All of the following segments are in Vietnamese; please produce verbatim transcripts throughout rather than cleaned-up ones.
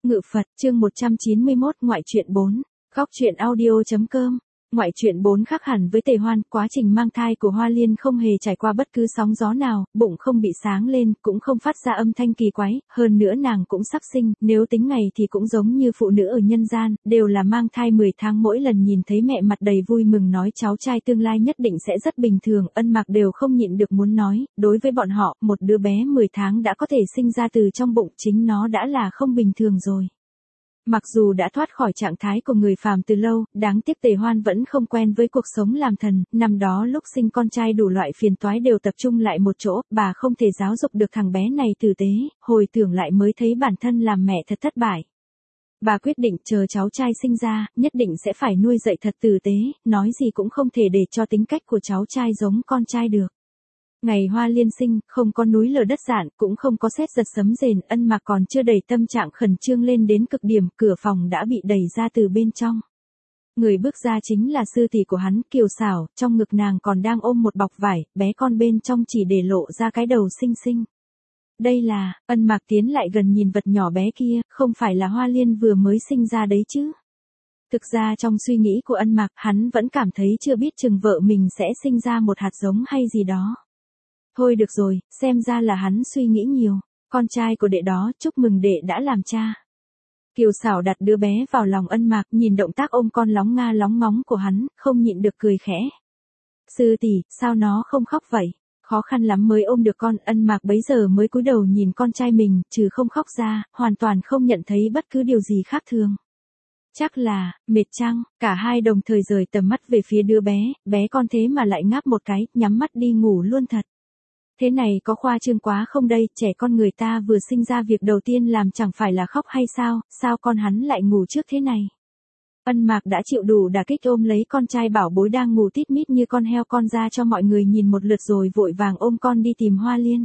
Ngự Phật, chương một trăm chín mươi mốt, ngoại truyện bốn. Góc truyện audio chấm com. Ngoại truyện bốn khác hẳn với Tề Hoan, quá trình mang thai của Hoa Liên không hề trải qua bất cứ sóng gió nào, bụng không bị sáng lên, cũng không phát ra âm thanh kỳ quái, hơn nữa nàng cũng sắp sinh, nếu tính ngày thì cũng giống như phụ nữ ở nhân gian, đều là mang thai mười tháng, mỗi lần nhìn thấy mẹ mặt đầy vui mừng nói cháu trai tương lai nhất định sẽ rất bình thường, Ân Mạc đều không nhịn được muốn nói, đối với bọn họ, một đứa bé mười tháng đã có thể sinh ra từ trong bụng chính nó đã là không bình thường rồi. Mặc dù đã thoát khỏi trạng thái của người phàm từ lâu, đáng tiếc Tề Hoan vẫn không quen với cuộc sống làm thần, năm đó lúc sinh con trai đủ loại phiền toái đều tập trung lại một chỗ, bà không thể giáo dục được thằng bé này tử tế, hồi tưởng lại mới thấy bản thân làm mẹ thật thất bại. Bà quyết định chờ cháu trai sinh ra, nhất định sẽ phải nuôi dạy thật tử tế, nói gì cũng không thể để cho tính cách của cháu trai giống con trai được. Ngày Hoa Liên sinh, không có núi lở đất dạn, cũng không có sét giật sấm rền, Ân Mạc còn chưa đầy tâm trạng khẩn trương lên đến cực điểm, cửa phòng đã bị đẩy ra từ bên trong. Người bước ra chính là sư tỷ của hắn, Kiều Xảo, trong ngực nàng còn đang ôm một bọc vải, bé con bên trong chỉ để lộ ra cái đầu xinh xinh. Đây là, Ân Mạc tiến lại gần nhìn vật nhỏ bé kia, không phải là Hoa Liên vừa mới sinh ra đấy chứ. Thực ra trong suy nghĩ của Ân Mạc, hắn vẫn cảm thấy chưa biết chừng vợ mình sẽ sinh ra một hạt giống hay gì đó. Thôi được rồi, xem ra là hắn suy nghĩ nhiều, con trai của đệ đó, chúc mừng đệ đã làm cha. Kiều Xảo đặt đứa bé vào lòng Ân Mạc, nhìn động tác ôm con lóng nga lóng ngóng của hắn, không nhịn được cười khẽ. Sư tỷ, sao nó không khóc vậy? Khó khăn lắm mới ôm được con, Ân Mạc bấy giờ mới cúi đầu nhìn con trai mình, trừ không khóc ra, hoàn toàn không nhận thấy bất cứ điều gì khác thường. Chắc là, mệt chăng, cả hai đồng thời rời tầm mắt về phía đứa bé, bé con thế mà lại ngáp một cái, nhắm mắt đi ngủ luôn thật. Thế này có khoa trương quá không đây, trẻ con người ta vừa sinh ra việc đầu tiên làm chẳng phải là khóc hay sao, sao con hắn lại ngủ trước thế này. Ân Mạc đã chịu đủ đả kích ôm lấy con trai bảo bối đang ngủ tít mít như con heo con ra cho mọi người nhìn một lượt rồi vội vàng ôm con đi tìm Hoa Liên.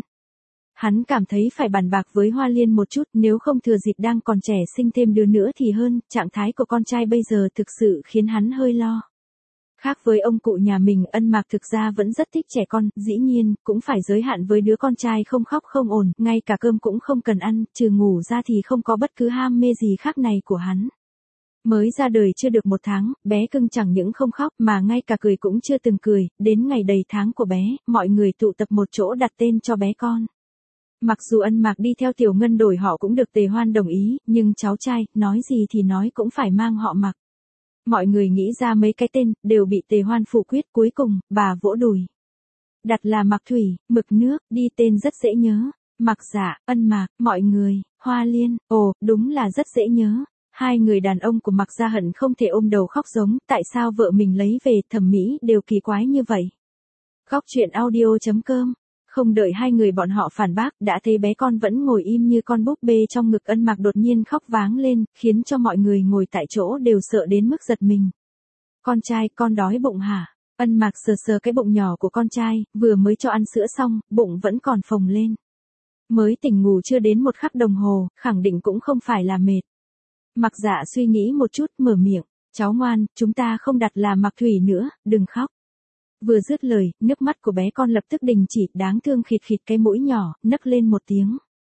Hắn cảm thấy phải bàn bạc với Hoa Liên một chút, nếu không thừa dịp đang còn trẻ sinh thêm đứa nữa thì hơn, trạng thái của con trai bây giờ thực sự khiến hắn hơi lo. Khác với ông cụ nhà mình, Ân Mạc thực ra vẫn rất thích trẻ con, dĩ nhiên, cũng phải giới hạn với đứa con trai không khóc không ồn, ngay cả cơm cũng không cần ăn, trừ ngủ ra thì không có bất cứ ham mê gì khác này của hắn. Mới ra đời chưa được một tháng, bé cưng chẳng những không khóc mà ngay cả cười cũng chưa từng cười, đến ngày đầy tháng của bé, mọi người tụ tập một chỗ đặt tên cho bé con. Mặc dù Ân Mạc đi theo Tiểu Ngân đổi họ cũng được Tề Hoan đồng ý, nhưng cháu trai, nói gì thì nói cũng phải mang họ Mạc. Mọi người nghĩ ra mấy cái tên, đều bị Tề Hoan phủ quyết, cuối cùng, bà vỗ đùi. Đặt là Mạc Thủy, mực nước, đi tên rất dễ nhớ. Mạc Dạ, Ân Mạc, mọi người, Hoa Liên, ồ, đúng là rất dễ nhớ. Hai người đàn ông của Mạc Gia hận không thể ôm đầu khóc giống, tại sao vợ mình lấy về thẩm mỹ đều kỳ quái như vậy. Góc truyện audio chấm com. Không đợi hai người bọn họ phản bác, đã thấy bé con vẫn ngồi im như con búp bê trong ngực Ân Mạc đột nhiên khóc váng lên, khiến cho mọi người ngồi tại chỗ đều sợ đến mức giật mình. Con trai, con đói bụng hả? Ân Mạc sờ sờ cái bụng nhỏ của con trai, vừa mới cho ăn sữa xong, bụng vẫn còn phồng lên. Mới tỉnh ngủ chưa đến một khắc đồng hồ, khẳng định cũng không phải là mệt. Mạc Dạ suy nghĩ một chút, mở miệng, cháu ngoan, chúng ta không đặt là Mạc Thủy nữa, đừng khóc. Vừa dứt lời, nước mắt của bé con lập tức đình chỉ, đáng thương khịt khịt cái mũi nhỏ, nấc lên một tiếng.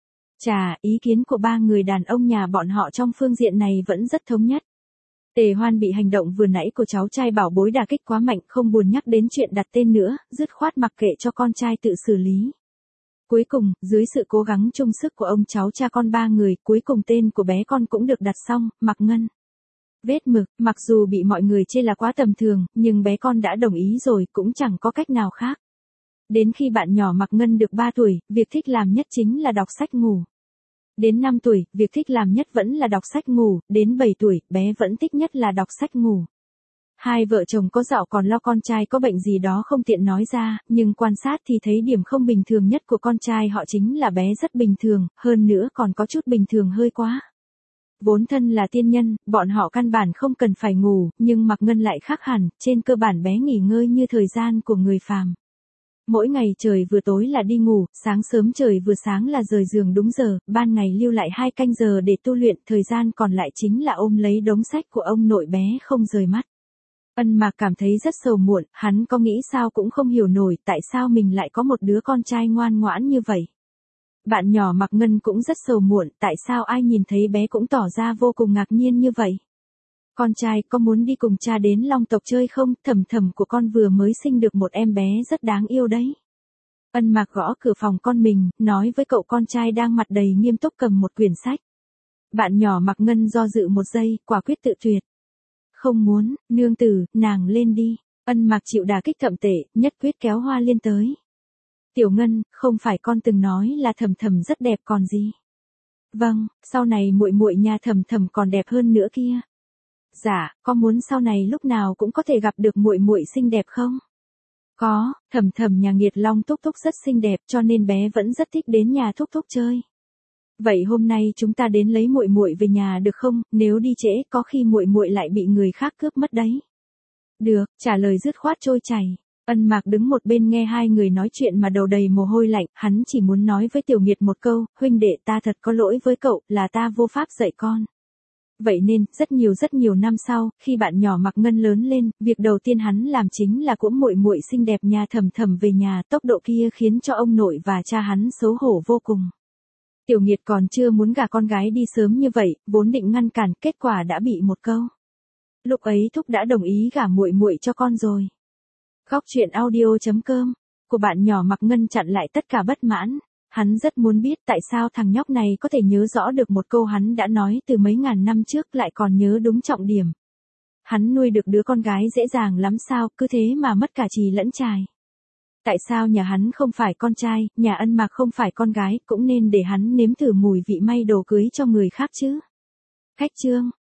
Chà, ý kiến của ba người đàn ông nhà bọn họ trong phương diện này vẫn rất thống nhất. Tề Hoan bị hành động vừa nãy của cháu trai bảo bối đả kích quá mạnh, không buồn nhắc đến chuyện đặt tên nữa, dứt khoát mặc kệ cho con trai tự xử lý. Cuối cùng, dưới sự cố gắng chung sức của ông cháu cha con ba người, cuối cùng tên của bé con cũng được đặt xong, Mạc Ngân. Vết mực, mặc dù bị mọi người chê là quá tầm thường, nhưng bé con đã đồng ý rồi, cũng chẳng có cách nào khác. Đến khi bạn nhỏ Mạc Ngân được ba tuổi, việc thích làm nhất chính là đọc sách ngủ. Đến năm tuổi, việc thích làm nhất vẫn là đọc sách ngủ, đến bảy tuổi, bé vẫn thích nhất là đọc sách ngủ. Hai vợ chồng có dạo còn lo con trai có bệnh gì đó không tiện nói ra, nhưng quan sát thì thấy điểm không bình thường nhất của con trai họ chính là bé rất bình thường, hơn nữa còn có chút bình thường hơi quá. Vốn thân là tiên nhân, bọn họ căn bản không cần phải ngủ, nhưng Mạc Ngân lại khác hẳn, trên cơ bản bé nghỉ ngơi như thời gian của người phàm. Mỗi ngày trời vừa tối là đi ngủ, sáng sớm trời vừa sáng là rời giường đúng giờ, ban ngày lưu lại hai canh giờ để tu luyện, thời gian còn lại chính là ôm lấy đống sách của ông nội bé không rời mắt. Ân Mạc cảm thấy rất sầu muộn, hắn có nghĩ sao cũng không hiểu nổi tại sao mình lại có một đứa con trai ngoan ngoãn như vậy. Bạn nhỏ Mạc Ngân cũng rất sầu muộn, tại sao ai nhìn thấy bé cũng tỏ ra vô cùng ngạc nhiên như vậy. Con trai có muốn đi cùng cha đến Long tộc chơi không, thầm thầm của con vừa mới sinh được một em bé rất đáng yêu đấy. Ân Mạc gõ cửa phòng con mình, nói với cậu con trai đang mặt đầy nghiêm túc cầm một quyển sách. Bạn nhỏ Mạc Ngân do dự một giây, quả quyết tự tuyệt. Không muốn, nương tử, nàng lên đi. Ân Mạc chịu đả kích thậm tệ, nhất quyết kéo Hoa Liên tới. Tiểu Ngân, không phải con từng nói là Thầm Thầm rất đẹp còn gì. Vâng, sau này muội muội nhà Thầm Thầm còn đẹp hơn nữa kia. Dạ, có muốn sau này lúc nào cũng có thể gặp được muội muội xinh đẹp không? Có, Thầm Thầm nhà Nghiệt Long thúc thúc rất xinh đẹp cho nên bé vẫn rất thích đến nhà thúc thúc chơi. Vậy hôm nay chúng ta đến lấy muội muội về nhà được không, nếu đi trễ có khi muội muội lại bị người khác cướp mất đấy. Được, trả lời dứt khoát trôi chảy. Ân Mạc đứng một bên nghe hai người nói chuyện mà đầu đầy mồ hôi lạnh, hắn chỉ muốn nói với Tiểu Nghiệt một câu, huynh đệ ta thật có lỗi với cậu, là ta vô pháp dạy con. Vậy nên, rất nhiều rất nhiều năm sau, khi bạn nhỏ Mạc Ngân lớn lên, việc đầu tiên hắn làm chính là cuỗm muội muội xinh đẹp nhà Thầm Thầm về nhà, tốc độ kia khiến cho ông nội và cha hắn xấu hổ vô cùng. Tiểu Nghiệt còn chưa muốn gả con gái đi sớm như vậy, vốn định ngăn cản, kết quả đã bị một câu. Lúc ấy thúc đã đồng ý gả muội muội cho con rồi. Góc truyện audio chấm com của bạn nhỏ Mạc Ngân chặn lại tất cả bất mãn. Hắn rất muốn biết tại sao thằng nhóc này có thể nhớ rõ được một câu hắn đã nói từ mấy ngàn năm trước lại còn nhớ đúng trọng điểm. Hắn nuôi được đứa con gái dễ dàng lắm sao, cứ thế mà mất cả chì lẫn chài. Tại sao nhà hắn không phải con trai, nhà Ân Mạc không phải con gái, cũng nên để hắn nếm thử mùi vị may đồ cưới cho người khác chứ. Khách chương